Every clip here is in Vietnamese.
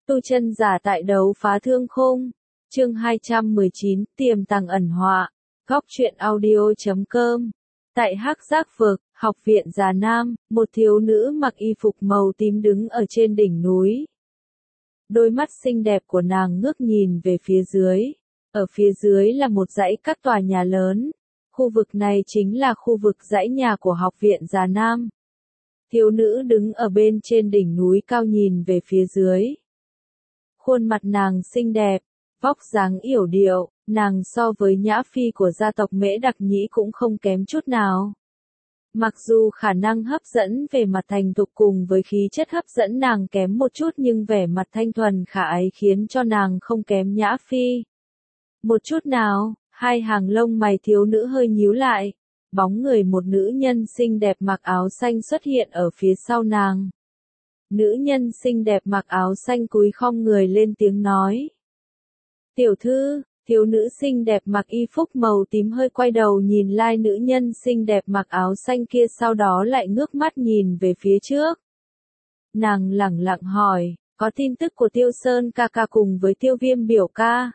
Tu chân giả tại đấu phá thương khung. Chương 219, tiềm tàng ẩn họa. Góc truyện audio.com. Tại Hắc Giác Vực, học viện Già Nam, một thiếu nữ mặc y phục màu tím đứng ở trên đỉnh núi. Đôi mắt xinh đẹp của nàng ngước nhìn về phía dưới. Ở phía dưới là một dãy các tòa nhà lớn. Khu vực này chính là khu vực dãy nhà của học viện Già Nam. Thiếu nữ đứng ở bên trên đỉnh núi cao nhìn về phía dưới. Khuôn mặt nàng xinh đẹp, vóc dáng yểu điệu, nàng so với nhã phi của gia tộc Mễ Đặc Nhĩ cũng không kém chút nào. Mặc dù khả năng hấp dẫn về mặt thành thục cùng với khí chất hấp dẫn nàng kém một chút nhưng vẻ mặt thanh thuần khả ái khiến cho nàng không kém nhã phi. Một chút nào, hai hàng lông mày thiếu nữ hơi nhíu lại, bóng người một nữ nhân xinh đẹp mặc áo xanh xuất hiện ở phía sau nàng. Nữ nhân xinh đẹp mặc áo xanh cúi khom người lên tiếng nói. Tiểu thư, thiếu nữ xinh đẹp mặc y phục màu tím hơi quay đầu nhìn lai nữ nhân xinh đẹp mặc áo xanh kia sau đó lại ngước mắt nhìn về phía trước. Nàng lẳng lặng hỏi, có tin tức của Tiêu Sơn ca ca cùng với Tiêu Viêm biểu ca?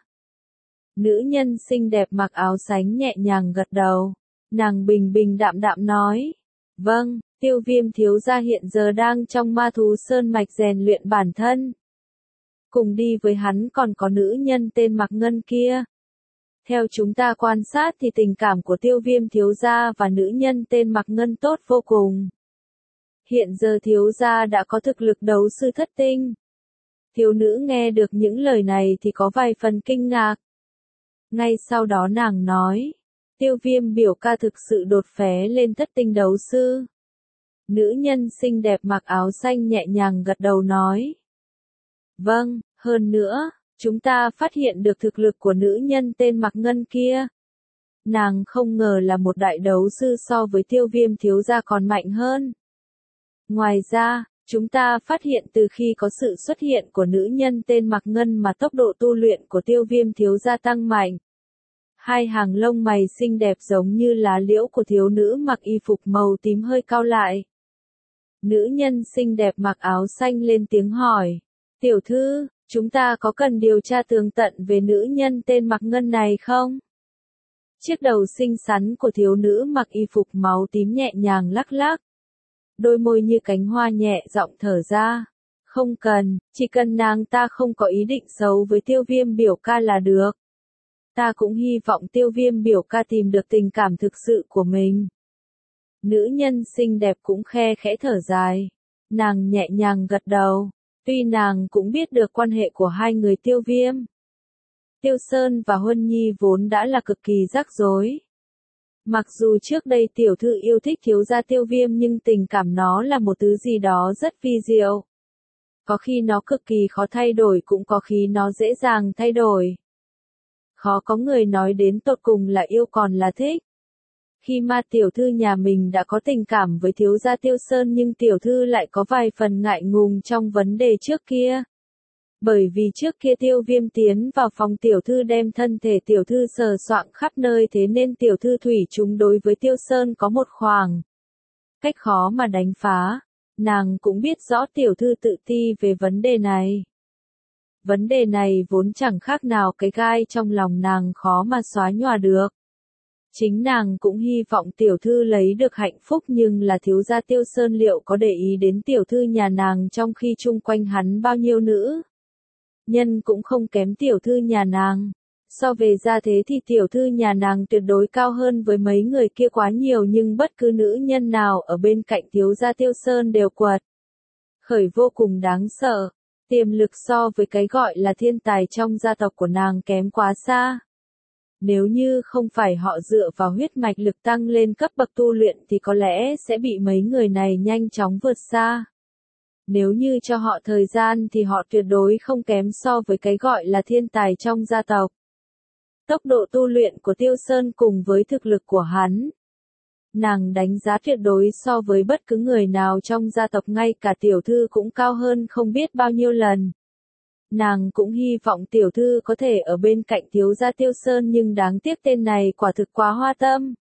Nữ nhân xinh đẹp mặc áo xanh nhẹ nhàng gật đầu. Nàng bình bình đạm đạm nói. Vâng, Tiêu Viêm thiếu gia hiện giờ đang trong Ma Thú Sơn mạch rèn luyện bản thân. Cùng đi với hắn còn có nữ nhân tên Mạc Ngân kia. Theo chúng ta quan sát thì tình cảm của Tiêu Viêm thiếu gia và nữ nhân tên Mạc Ngân tốt vô cùng. Hiện giờ thiếu gia đã có thực lực đấu sư thất tinh. Thiếu nữ nghe được những lời này thì có vài phần kinh ngạc. Ngay sau đó nàng nói. Tiêu Viêm biểu ca thực sự đột phá lên thất tinh đấu sư. Nữ nhân xinh đẹp mặc áo xanh nhẹ nhàng gật đầu nói. Vâng, hơn nữa, chúng ta phát hiện được thực lực của nữ nhân tên Mạc Ngân kia. Nàng không ngờ là một đại đấu sư so với Tiêu Viêm thiếu gia còn mạnh hơn. Ngoài ra, chúng ta phát hiện từ khi có sự xuất hiện của nữ nhân tên Mạc Ngân mà tốc độ tu luyện của Tiêu Viêm thiếu gia tăng mạnh. Hai hàng lông mày xinh đẹp giống như lá liễu của thiếu nữ mặc y phục màu tím hơi cau lại. Nữ nhân xinh đẹp mặc áo xanh lên tiếng hỏi. Tiểu thư, chúng ta có cần điều tra tường tận về nữ nhân tên Mạc Ngân này không? Chiếc đầu xinh xắn của thiếu nữ mặc y phục máu tím nhẹ nhàng lắc lắc. Đôi môi như cánh hoa nhẹ giọng thở ra. Không cần, chỉ cần nàng ta không có ý định xấu với Tiêu Viêm biểu ca là được. Ta cũng hy vọng Tiêu Viêm biểu ca tìm được tình cảm thực sự của mình. Nữ nhân xinh đẹp cũng khe khẽ thở dài. Nàng nhẹ nhàng gật đầu. Tuy nàng cũng biết được quan hệ của hai người Tiêu Viêm. Tiêu Sơn và Huân Nhi vốn đã là cực kỳ rắc rối. Mặc dù trước đây tiểu thư yêu thích thiếu gia Tiêu Viêm nhưng tình cảm nó là một thứ gì đó rất vi diệu. Có khi nó cực kỳ khó thay đổi cũng có khi nó dễ dàng thay đổi. Khó có người nói đến tột cùng là yêu còn là thích. Khi mà tiểu thư nhà mình đã có tình cảm với thiếu gia Tiêu Sơn nhưng tiểu thư lại có vài phần ngại ngùng trong vấn đề trước kia. Bởi vì trước kia Tiêu Viêm tiến vào phòng tiểu thư đem thân thể tiểu thư sờ soạng khắp nơi thế nên tiểu thư thủy chung đối với Tiêu Sơn có một khoảng cách khó mà đánh phá. Nàng cũng biết rõ tiểu thư tự ti về vấn đề này. Vấn đề này vốn chẳng khác nào cái gai trong lòng nàng khó mà xóa nhòa được. Chính nàng cũng hy vọng tiểu thư lấy được hạnh phúc nhưng là thiếu gia Tiêu Sơn liệu có để ý đến tiểu thư nhà nàng trong khi chung quanh hắn bao nhiêu nữ. Nhân cũng không kém tiểu thư nhà nàng. So về gia thế thì tiểu thư nhà nàng tuyệt đối cao hơn với mấy người kia quá nhiều nhưng bất cứ nữ nhân nào ở bên cạnh thiếu gia Tiêu Sơn đều quật khởi vô cùng đáng sợ. Tiềm lực so với cái gọi là thiên tài trong gia tộc của nàng kém quá xa. Nếu như không phải họ dựa vào huyết mạch lực tăng lên cấp bậc tu luyện thì có lẽ sẽ bị mấy người này nhanh chóng vượt xa. Nếu như cho họ thời gian thì họ tuyệt đối không kém so với cái gọi là thiên tài trong gia tộc. Tốc độ tu luyện của Tiêu Sơn cùng với thực lực của hắn. Nàng đánh giá tuyệt đối so với bất cứ người nào trong gia tộc ngay cả tiểu thư cũng cao hơn không biết bao nhiêu lần. Nàng cũng hy vọng tiểu thư có thể ở bên cạnh thiếu gia Tiêu Sơn nhưng đáng tiếc tên này quả thực quá hoa tâm.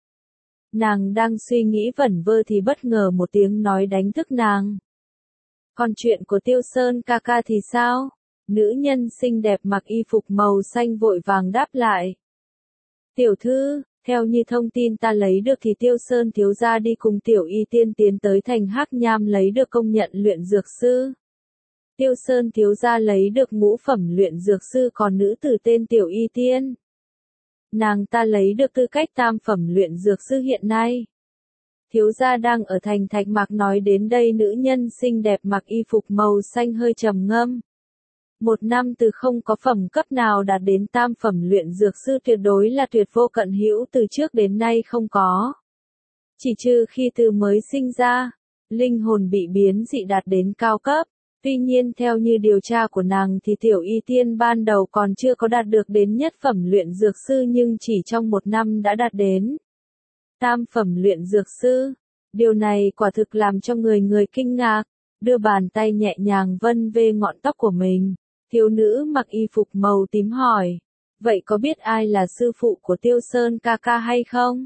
Nàng đang suy nghĩ vẩn vơ thì bất ngờ một tiếng nói đánh thức nàng. Còn chuyện của Tiêu Sơn ca ca thì sao? Nữ nhân xinh đẹp mặc y phục màu xanh vội vàng đáp lại. Tiểu thư, theo như thông tin ta lấy được thì Tiêu Sơn thiếu gia đi cùng Tiểu Y Tiên tiến tới thành Hắc Nham lấy được công nhận luyện dược sư. Tiêu Sơn thiếu gia lấy được ngũ phẩm luyện dược sư, còn nữ tử tên Tiểu Y Tiên. Nàng ta lấy được tư cách tam phẩm luyện dược sư hiện nay. Thiếu gia đang ở thành Thạch Mạc. Nói đến đây, nữ nhân xinh đẹp mặc y phục màu xanh hơi trầm ngâm. Một năm từ không có phẩm cấp nào đạt đến tam phẩm luyện dược sư tuyệt đối là tuyệt vô cận hữu, từ trước đến nay không có. Chỉ trừ khi từ mới sinh ra, linh hồn bị biến dị đạt đến cao cấp. Tuy nhiên theo như điều tra của nàng thì Tiểu Y Tiên ban đầu còn chưa có đạt được đến nhất phẩm luyện dược sư, nhưng chỉ trong một năm đã đạt đến tam phẩm luyện dược sư. Điều này quả thực làm cho người kinh ngạc. Đưa bàn tay nhẹ nhàng vân về ngọn tóc của mình, thiếu nữ mặc y phục màu tím hỏi, vậy có biết ai là sư phụ của Tiêu Sơn ca ca hay không?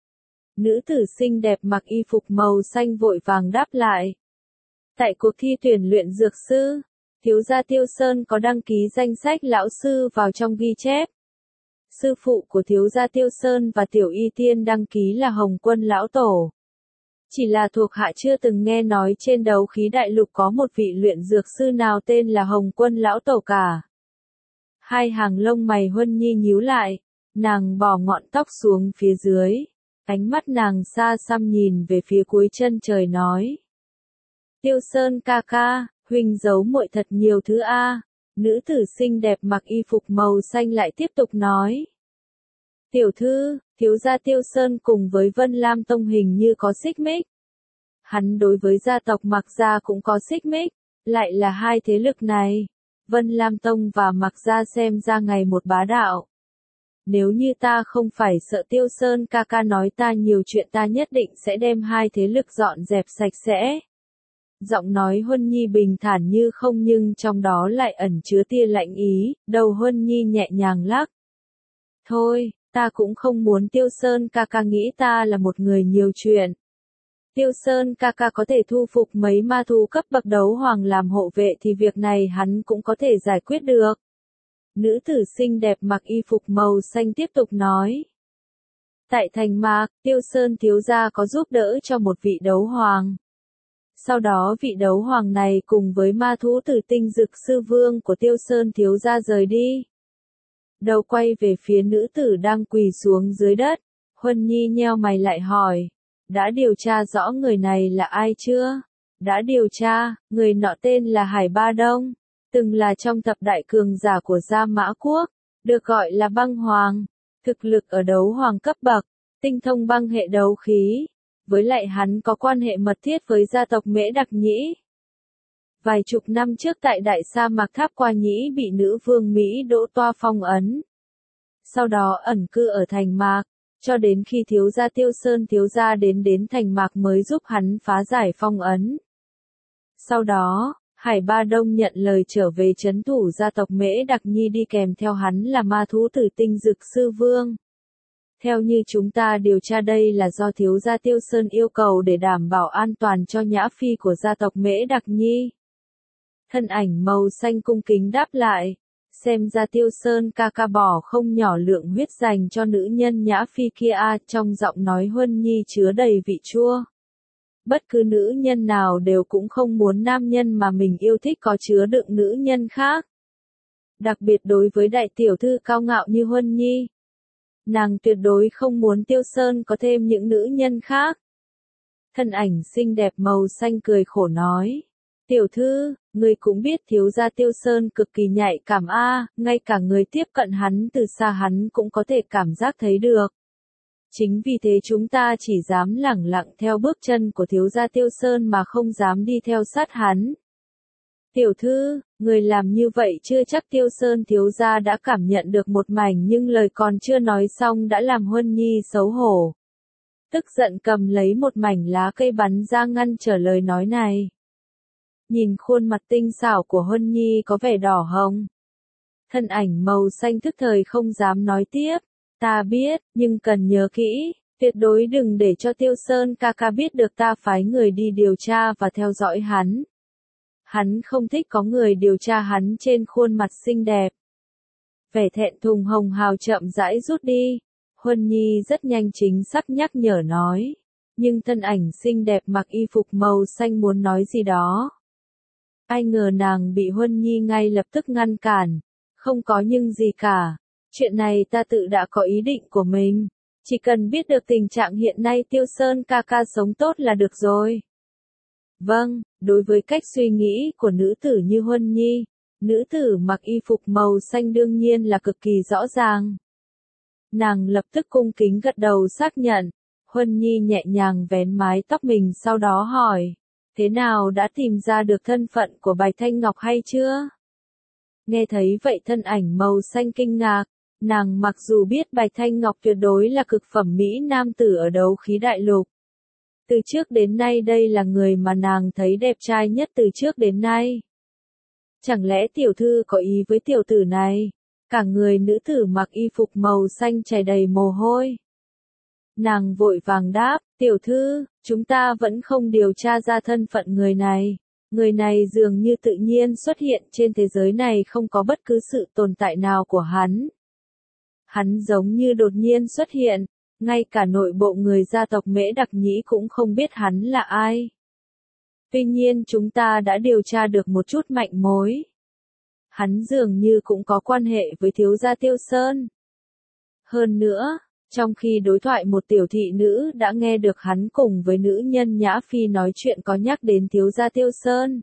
Nữ tử xinh đẹp mặc y phục màu xanh vội vàng đáp lại. Tại cuộc thi tuyển luyện dược sư, thiếu gia Tiêu Sơn có đăng ký danh sách lão sư vào trong ghi chép. Sư phụ của thiếu gia Tiêu Sơn và Tiểu Y Tiên đăng ký là Hồng Quân lão tổ. Chỉ là thuộc hạ chưa từng nghe nói trên đấu khí đại lục có một vị luyện dược sư nào tên là Hồng Quân lão tổ cả. Hai hàng lông mày Huân Nhi nhíu lại, nàng bỏ ngọn tóc xuống phía dưới, ánh mắt nàng xa xăm nhìn về phía cuối chân trời nói. Tiêu Sơn ca ca, huynh giấu muội thật nhiều thứ a. Nữ tử xinh đẹp mặc y phục màu xanh lại tiếp tục nói. Tiểu thư, thiếu gia Tiêu Sơn cùng với Vân Lam Tông hình như có xích mích. Hắn đối với gia tộc Mạc Gia cũng có xích mích, lại là hai thế lực này. Vân Lam Tông và Mạc Gia xem ra ngày một bá đạo. Nếu như ta không phải sợ Tiêu Sơn ca ca nói ta nhiều chuyện, ta nhất định sẽ đem hai thế lực dọn dẹp sạch sẽ. Giọng nói Huân Nhi bình thản như không, nhưng trong đó lại ẩn chứa tia lạnh ý. Đầu Huân Nhi nhẹ nhàng lắc. Thôi, ta cũng không muốn Tiêu Sơn ca ca nghĩ ta là một người nhiều chuyện. Tiêu Sơn ca ca có thể thu phục mấy ma thú cấp bậc đấu hoàng làm hộ vệ thì việc này hắn cũng có thể giải quyết được. Nữ tử xinh đẹp mặc y phục màu xanh tiếp tục nói. Tại thành Mạc, Tiêu Sơn thiếu gia có giúp đỡ cho một vị đấu hoàng. Sau đó vị đấu hoàng này cùng với ma thú tử tinh dực sư vương của Tiêu Sơn thiếu gia rời đi. Đầu quay về phía nữ tử đang quỳ xuống dưới đất, Huân Nhi nheo mày lại hỏi. Đã điều tra rõ người này là ai chưa? Đã điều tra, người nọ tên là Hải Ba Đông, từng là trong thập đại cường giả của Gia Mã Quốc, được gọi là băng hoàng, thực lực ở đấu hoàng cấp bậc, tinh thông băng hệ đấu khí, với lại hắn có quan hệ mật thiết với gia tộc Mễ Đặc Nhĩ. Vài chục năm trước tại đại sa mạc Tháp Qua Nhĩ bị nữ vương Mỹ Đỗ Toa phong ấn. Sau đó ẩn cư ở thành Mạc, cho đến khi thiếu gia Tiêu Sơn thiếu gia đến thành Mạc mới giúp hắn phá giải phong ấn. Sau đó, Hải Ba Đông nhận lời trở về trấn thủ gia tộc Mễ Đặc Nhi, đi kèm theo hắn là ma thú tử tinh dực sư vương. Theo như chúng ta điều tra, đây là do thiếu gia Tiêu Sơn yêu cầu để đảm bảo an toàn cho nhã phi của gia tộc Mễ Đặc Nhi. Thân ảnh màu xanh cung kính đáp lại. Xem ra Tiêu Sơn ca ca bỏ không nhỏ lượng huyết dành cho nữ nhân nhã phi kia. Trong giọng nói Huân Nhi chứa đầy vị chua. Bất cứ nữ nhân nào đều cũng không muốn nam nhân mà mình yêu thích có chứa đựng nữ nhân khác. Đặc biệt đối với đại tiểu thư cao ngạo như Huân Nhi. Nàng tuyệt đối không muốn Tiêu Sơn có thêm những nữ nhân khác. Thân ảnh xinh đẹp màu xanh cười khổ nói. Tiểu thư, người cũng biết thiếu gia Tiêu Sơn cực kỳ nhạy cảm ngay cả người tiếp cận hắn từ xa hắn cũng có thể cảm giác thấy được. Chính vì thế chúng ta chỉ dám lẳng lặng theo bước chân của thiếu gia Tiêu Sơn mà không dám đi theo sát hắn. Tiểu thư, người làm như vậy chưa chắc Tiêu Sơn thiếu gia đã cảm nhận được một mảnh, nhưng lời còn chưa nói xong đã làm Huân Nhi xấu hổ. Tức giận cầm lấy một mảnh lá cây bắn ra ngăn trở lời nói này. Nhìn khuôn mặt tinh xảo của Huân Nhi có vẻ đỏ hồng. Thân ảnh màu xanh tức thời không dám nói tiếp. Ta biết, nhưng cần nhớ kỹ, tuyệt đối đừng để cho Tiêu Sơn ca ca biết được ta phái người đi điều tra và theo dõi hắn. Hắn không thích có người điều tra hắn trên khuôn mặt xinh đẹp. Vẻ thẹn thùng hồng hào chậm rãi rút đi. Huân Nhi rất nhanh chính xác nhắc nhở nói. Nhưng thân ảnh xinh đẹp mặc y phục màu xanh muốn nói gì đó. Ai ngờ nàng bị Huân Nhi ngay lập tức ngăn cản. Không có nhưng gì cả. Chuyện này ta tự đã có ý định của mình. Chỉ cần biết được tình trạng hiện nay Tiêu Sơn ca ca sống tốt là được rồi. Vâng, đối với cách suy nghĩ của nữ tử như Huân Nhi, nữ tử mặc y phục màu xanh đương nhiên là cực kỳ rõ ràng. Nàng lập tức cung kính gật đầu xác nhận. Huân Nhi nhẹ nhàng vén mái tóc mình sau đó hỏi. Thế nào đã tìm ra được thân phận của Bạch Thanh Ngọc hay chưa? Nghe thấy vậy thân ảnh màu xanh kinh ngạc. Nàng mặc dù biết Bạch Thanh Ngọc tuyệt đối là cực phẩm mỹ nam tử ở đấu khí đại lục. Từ trước đến nay đây là người mà nàng thấy đẹp trai nhất từ trước đến nay. Chẳng lẽ tiểu thư có ý với tiểu tử này? Cả người nữ tử mặc y phục màu xanh chảy đầy mồ hôi. Nàng vội vàng đáp, tiểu thư, chúng ta vẫn không điều tra ra thân phận người này. Người này dường như tự nhiên xuất hiện trên thế giới này không có bất cứ sự tồn tại nào của hắn. Hắn giống như đột nhiên xuất hiện, ngay cả nội bộ người gia tộc Mễ Đặc Nhĩ cũng không biết hắn là ai. Tuy nhiên chúng ta đã điều tra được một chút manh mối. Hắn dường như cũng có quan hệ với thiếu gia Tiêu Sơn. Hơn nữa, trong khi đối thoại một tiểu thị nữ đã nghe được hắn cùng với nữ nhân Nhã Phi nói chuyện có nhắc đến thiếu gia Tiêu Sơn.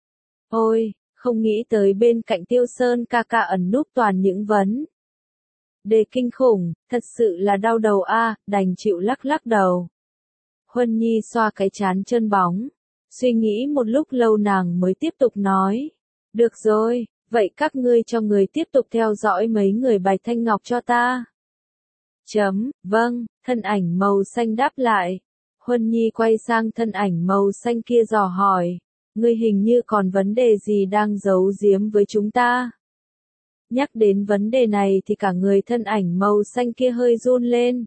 Ôi, không nghĩ tới bên cạnh Tiêu Sơn ca ca ẩn núp toàn những vấn đề kinh khủng, thật sự là đau đầu a, đành chịu lắc lắc đầu. Huân Nhi xoa cái trán chân bóng, suy nghĩ một lúc lâu nàng mới tiếp tục nói. Được rồi, vậy các ngươi cho người tiếp tục theo dõi mấy người Bạch Thanh Ngọc cho ta. Vâng, thân ảnh màu xanh đáp lại. Huân Nhi quay sang thân ảnh màu xanh kia dò hỏi. Ngươi hình như còn vấn đề gì đang giấu giếm với chúng ta? Nhắc đến vấn đề này thì cả người thân ảnh màu xanh kia hơi run lên.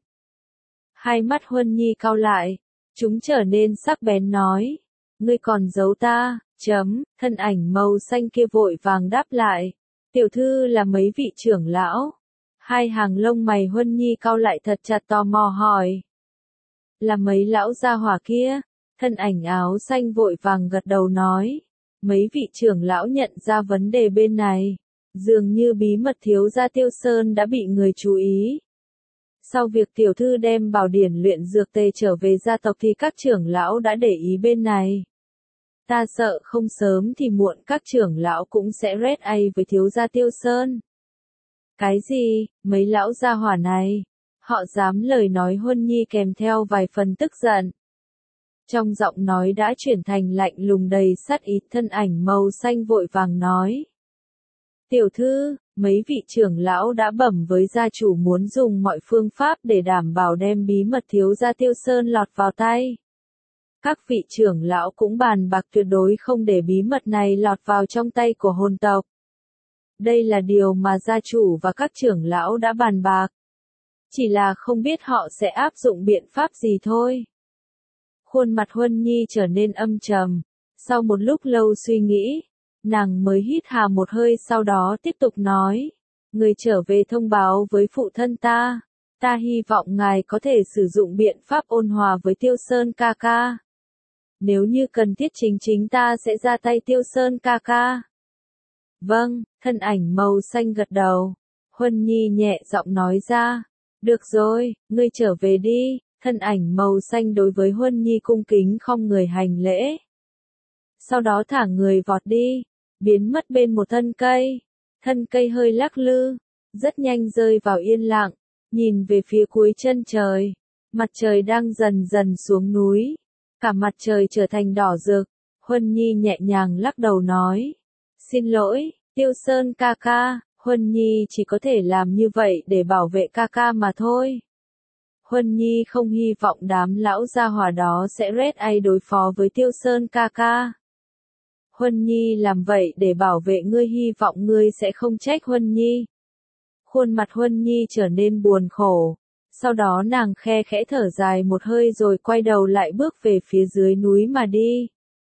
Hai mắt Huân Nhi cau lại. Chúng trở nên sắc bén nói. Ngươi còn giấu ta, thân ảnh màu xanh kia vội vàng đáp lại. Tiểu thư là mấy vị trưởng lão. Hai hàng lông mày Huân Nhi cau lại thật chặt tò mò hỏi. Là mấy lão gia hỏa kia? Thân ảnh áo xanh vội vàng gật đầu nói. Mấy vị trưởng lão nhận ra vấn đề bên này. Dường như bí mật thiếu gia Tiêu Sơn đã bị người chú ý. Sau việc tiểu thư đem bảo điển luyện dược tề trở về gia tộc thì các trưởng lão đã để ý bên này. Ta sợ không sớm thì muộn các trưởng lão cũng sẽ rét ai với thiếu gia Tiêu Sơn. Cái gì, mấy lão gia hỏa này? Họ dám lời nói Huân Nhi kèm theo vài phần tức giận. Trong giọng nói đã chuyển thành lạnh lùng đầy sát ý, thân ảnh màu xanh vội vàng nói. Tiểu thư, mấy vị trưởng lão đã bẩm với gia chủ muốn dùng mọi phương pháp để đảm bảo đem bí mật thiếu gia Tiêu Sơn lọt vào tay. Các vị trưởng lão cũng bàn bạc tuyệt đối không để bí mật này lọt vào trong tay của hồn tộc. Đây là điều mà gia chủ và các trưởng lão đã bàn bạc. Chỉ là không biết họ sẽ áp dụng biện pháp gì thôi. Khuôn mặt Huân Nhi trở nên âm trầm. Sau một lúc lâu suy nghĩ, nàng mới hít hà một hơi sau đó tiếp tục nói. Người trở về thông báo với phụ thân ta. Ta hy vọng ngài có thể sử dụng biện pháp ôn hòa với Tiêu Sơn ca ca. Nếu như cần thiết chính ta sẽ ra tay Tiêu Sơn ca ca. Vâng, thân ảnh màu xanh gật đầu. Huân Nhi nhẹ giọng nói ra. Được rồi, ngươi trở về đi. Thân ảnh màu xanh đối với Huân Nhi cung kính không người hành lễ. Sau đó thả người vọt đi, biến mất bên một thân cây. Thân cây hơi lắc lư, rất nhanh rơi vào yên lặng, nhìn về phía cuối chân trời. Mặt trời đang dần dần xuống núi. Cả mặt trời trở thành đỏ rực. Huân Nhi nhẹ nhàng lắc đầu nói. Xin lỗi, Tiêu Sơn ca ca, Huân Nhi chỉ có thể làm như vậy để bảo vệ ca ca mà thôi. Huân Nhi không hy vọng đám lão gia hỏa đó sẽ rét ai đối phó với Tiêu Sơn ca ca. Huân Nhi làm vậy để bảo vệ ngươi, hy vọng ngươi sẽ không trách Huân Nhi. Khuôn mặt Huân Nhi trở nên buồn khổ. Sau đó nàng khe khẽ thở dài một hơi rồi quay đầu lại bước về phía dưới núi mà đi.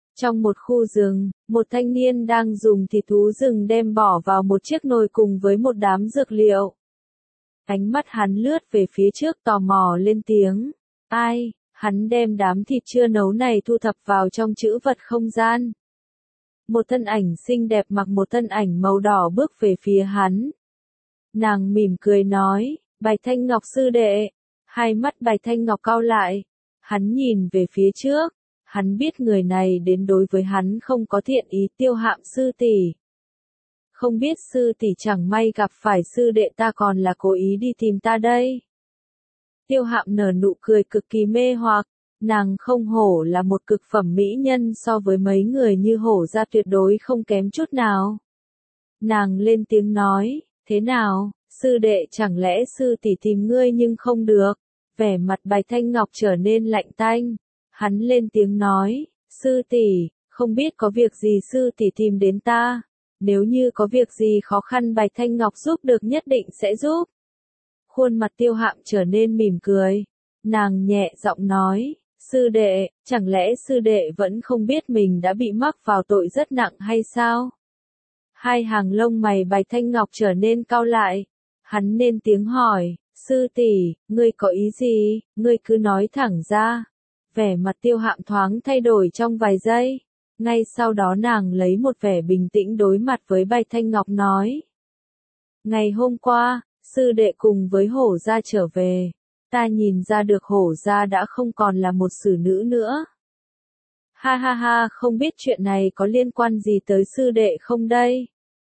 Trong một khu rừng, một thanh niên đang dùng thịt thú rừng đem bỏ vào một chiếc nồi cùng với một đám dược liệu. Ánh mắt hắn lướt về phía trước tò mò lên tiếng. Ai? Hắn đem đám thịt chưa nấu này thu thập vào trong trữ vật không gian. Một thân ảnh xinh đẹp mặc một thân ảnh màu đỏ bước về phía hắn. Nàng mỉm cười nói, Bạch Thanh Ngọc sư đệ. Hai mắt Bạch Thanh Ngọc cau lại. Hắn nhìn về phía trước. Hắn biết người này đến đối với hắn không có thiện ý. Tiêu Hạm sư tỷ. Không biết sư tỷ chẳng may gặp phải sư đệ ta còn là cố ý đi tìm ta đây. Tiêu Hạm nở nụ cười cực kỳ mê hoặc. Nàng không hổ là một cực phẩm mỹ nhân so với mấy người như hổ ra tuyệt đối không kém chút nào. Nàng lên tiếng nói, thế nào, sư đệ chẳng lẽ sư tỷ tìm ngươi nhưng không được. Vẻ mặt Bạch Thanh Ngọc trở nên lạnh tanh. Hắn lên tiếng nói, sư tỷ, không biết có việc gì sư tỷ tìm đến ta. Nếu như có việc gì khó khăn Bạch Thanh Ngọc giúp được nhất định sẽ giúp. Khuôn mặt Tiêu Hạm trở nên mỉm cười. Nàng nhẹ giọng nói, sư đệ, chẳng lẽ sư đệ vẫn không biết mình đã bị mắc vào tội rất nặng hay sao? Hai hàng lông mày Bạch Thanh Ngọc trở nên cau lại. Hắn lên tiếng hỏi, sư tỷ, ngươi có ý gì, ngươi cứ nói thẳng ra. Vẻ mặt Tiêu Hạm thoáng thay đổi trong vài giây. Ngay sau đó nàng lấy một vẻ bình tĩnh đối mặt với Bạch Thanh Ngọc nói. Ngày hôm qua, sư đệ cùng với hổ gia trở về. Ta nhìn ra được hổ gia đã không còn là một xử nữ nữa. Ha ha ha, không biết chuyện này có liên quan gì tới sư đệ không đây?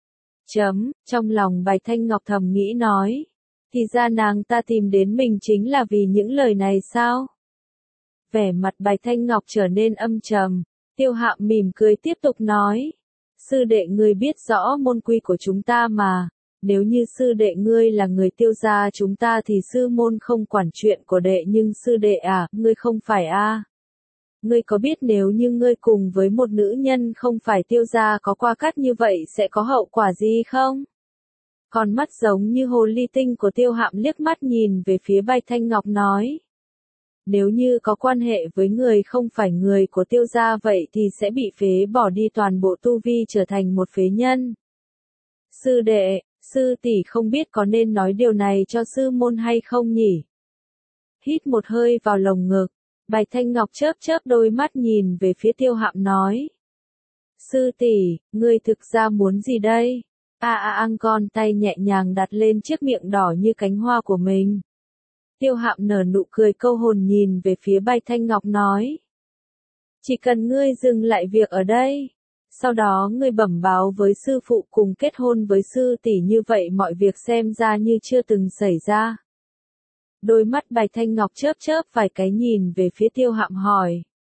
Trong lòng Bạch Thanh Ngọc thầm nghĩ nói. Thì ra nàng ta tìm đến mình chính là vì những lời này sao? Vẻ mặt Bạch Thanh Ngọc trở nên âm trầm. Tiêu Hạm mỉm cười tiếp tục nói. Sư đệ ngươi biết rõ môn quy của chúng ta mà. Nếu như sư đệ ngươi là người Tiêu gia chúng ta thì sư môn không quản chuyện của đệ, nhưng sư đệ à, ngươi không phải a? Ngươi có biết nếu như ngươi cùng với một nữ nhân không phải Tiêu gia có qua cắt như vậy sẽ có hậu quả gì không? Con mắt giống như hồ ly tinh của Tiêu Hạm liếc mắt nhìn về phía Bạch Thanh Ngọc nói. Nếu như có quan hệ với người không phải người của Tiêu gia vậy thì sẽ bị phế bỏ đi toàn bộ tu vi trở thành một phế nhân. Sư đệ, sư tỷ không biết có nên nói điều này cho sư môn hay không nhỉ? Hít một hơi vào lồng ngực, Bạch Thanh Ngọc chớp chớp đôi mắt nhìn về phía Tiêu Hạm nói. Sư tỷ, ngươi thực ra muốn gì đây? Con tay nhẹ nhàng đặt lên chiếc miệng đỏ như cánh hoa của mình. Tiêu Hạm nở nụ cười câu hồn nhìn về phía Bạch Thanh Ngọc nói. Chỉ cần ngươi dừng lại việc ở đây. Sau đó ngươi bẩm báo với sư phụ cùng kết hôn với sư tỷ, như vậy mọi việc xem ra như chưa từng xảy ra. Đôi mắt Bạch Thanh Ngọc chớp chớp vài cái nhìn về phía Tiêu Hạm hỏi.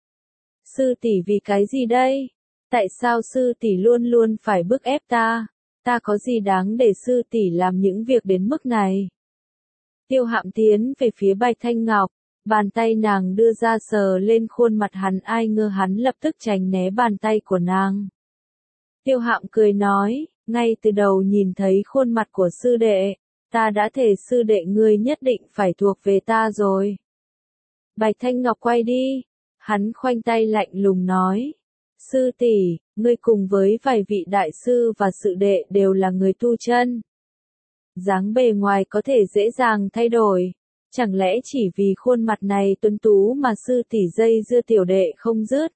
Sư tỷ vì cái gì đây? Tại sao sư tỷ luôn luôn phải bức ép ta? Ta có gì đáng để sư tỷ làm những việc đến mức này? Tiêu Hạm tiến về phía Bạch Thanh Ngọc, bàn tay nàng đưa ra sờ lên khuôn mặt hắn, ai ngờ hắn lập tức tránh né bàn tay của nàng. Tiêu Hạm cười nói, ngay từ đầu nhìn thấy khuôn mặt của sư đệ, ta đã thề sư đệ ngươi nhất định phải thuộc về ta rồi. Bạch Thanh Ngọc quay đi, hắn khoanh tay lạnh lùng nói, sư tỷ, ngươi cùng với vài vị đại sư và sự đệ đều là người tu chân. Dáng bề ngoài có thể dễ dàng thay đổi, chẳng lẽ chỉ vì khuôn mặt này tuấn tú mà sư tỷ dây dưa tiểu đệ không dứt?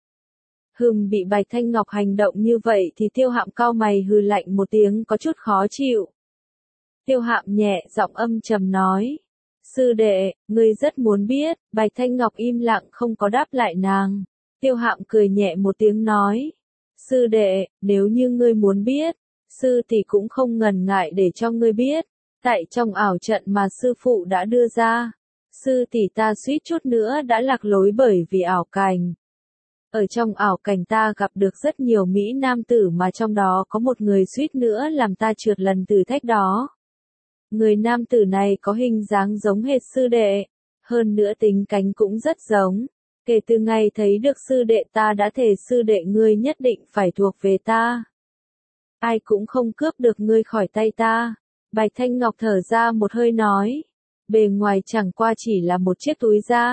Bị Bạch Thanh Ngọc hành động như vậy thì Tiêu Hạm cau mày hừ lạnh một tiếng có chút khó chịu. Tiêu Hạm nhẹ giọng âm trầm nói. Sư đệ, ngươi rất muốn biết. Bạch Thanh Ngọc im lặng không có đáp lại nàng. Tiêu Hạm cười nhẹ một tiếng nói. Sư đệ, nếu như ngươi muốn biết, sư tỷ cũng không ngần ngại để cho ngươi biết. Tại trong ảo trận mà sư phụ đã đưa ra, sư tỷ ta suýt chút nữa đã lạc lối bởi vì ảo cảnh. Ở trong ảo cảnh ta gặp được rất nhiều mỹ nam tử mà trong đó có một người suýt nữa làm ta trượt lần thử thách đó. Người nam tử này có hình dáng giống hệt sư đệ, hơn nữa tính cách cũng rất giống. Kể từ ngày thấy được sư đệ ta đã thề sư đệ ngươi nhất định phải thuộc về ta. Ai cũng không cướp được ngươi khỏi tay ta. Bạch Thanh Ngọc thở ra một hơi nói. Bề ngoài chẳng qua chỉ là một chiếc túi da.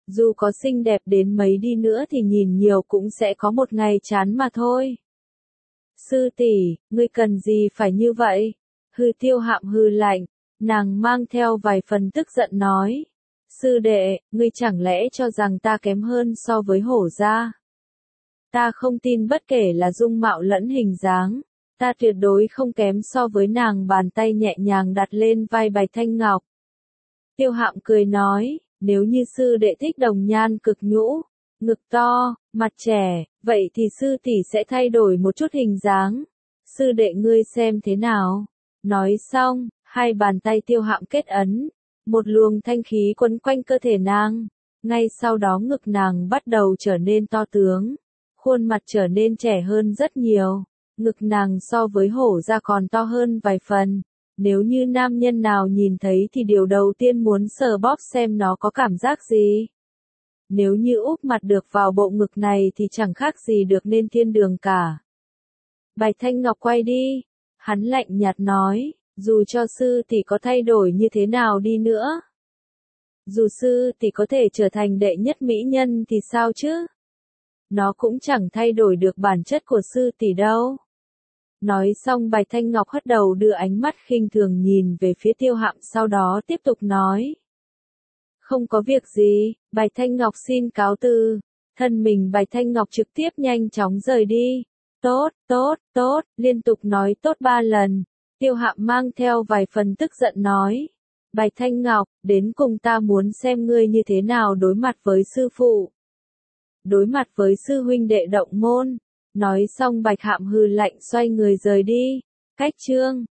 Dù có xinh đẹp đến mấy đi nữa thì nhìn nhiều cũng sẽ có một ngày chán mà thôi. Sư tỷ, ngươi cần gì phải như vậy? Hư Tiêu Hạm hư lạnh, nàng mang theo vài phần tức giận nói. Sư đệ, ngươi chẳng lẽ cho rằng ta kém hơn so với hổ gia? Ta không tin bất kể là dung mạo lẫn hình dáng, ta tuyệt đối không kém so với nàng. Bàn tay nhẹ nhàng đặt lên vai Bạch Thanh Ngọc. Tiêu Hạm cười nói, nếu như sư đệ thích đồng nhan cực nhũ, ngực to, mặt trẻ, vậy thì sư tỷ sẽ thay đổi một chút hình dáng. Sư đệ ngươi xem thế nào? Nói xong, hai bàn tay Tiêu Hạm kết ấn, một luồng thanh khí quấn quanh cơ thể nàng. Ngay sau đó ngực nàng bắt đầu trở nên to tướng, khuôn mặt trở nên trẻ hơn rất nhiều. Ngực nàng so với hổ ra còn to hơn vài phần. Nếu như nam nhân nào nhìn thấy thì điều đầu tiên muốn sờ bóp xem nó có cảm giác gì. Nếu như úp mặt được vào bộ ngực này thì chẳng khác gì được nên thiên đường cả. Bạch Thanh Ngọc quay đi. Hắn lạnh nhạt nói, dù cho sư tỷ có thay đổi như thế nào đi nữa. Dù sư tỷ có thể trở thành đệ nhất mỹ nhân thì sao chứ? Nó cũng chẳng thay đổi được bản chất của sư tỷ đâu. Nói xong Bạch Thanh Ngọc hất đầu đưa ánh mắt khinh thường nhìn về phía Tiêu Hạm, sau đó tiếp tục nói. Không có việc gì, Bạch Thanh Ngọc xin cáo từ. Thân mình Bạch Thanh Ngọc trực tiếp nhanh chóng rời đi. Tốt, tốt, tốt, liên tục nói tốt 3 lần. Tiêu Hạm mang theo vài phần tức giận nói. Bạch Thanh Ngọc, đến cùng ta muốn xem ngươi như thế nào đối mặt với sư phụ. Đối mặt với sư huynh đệ Động Môn. Nói xong Bạch Hạm hừ lạnh xoay người rời đi. Cách chương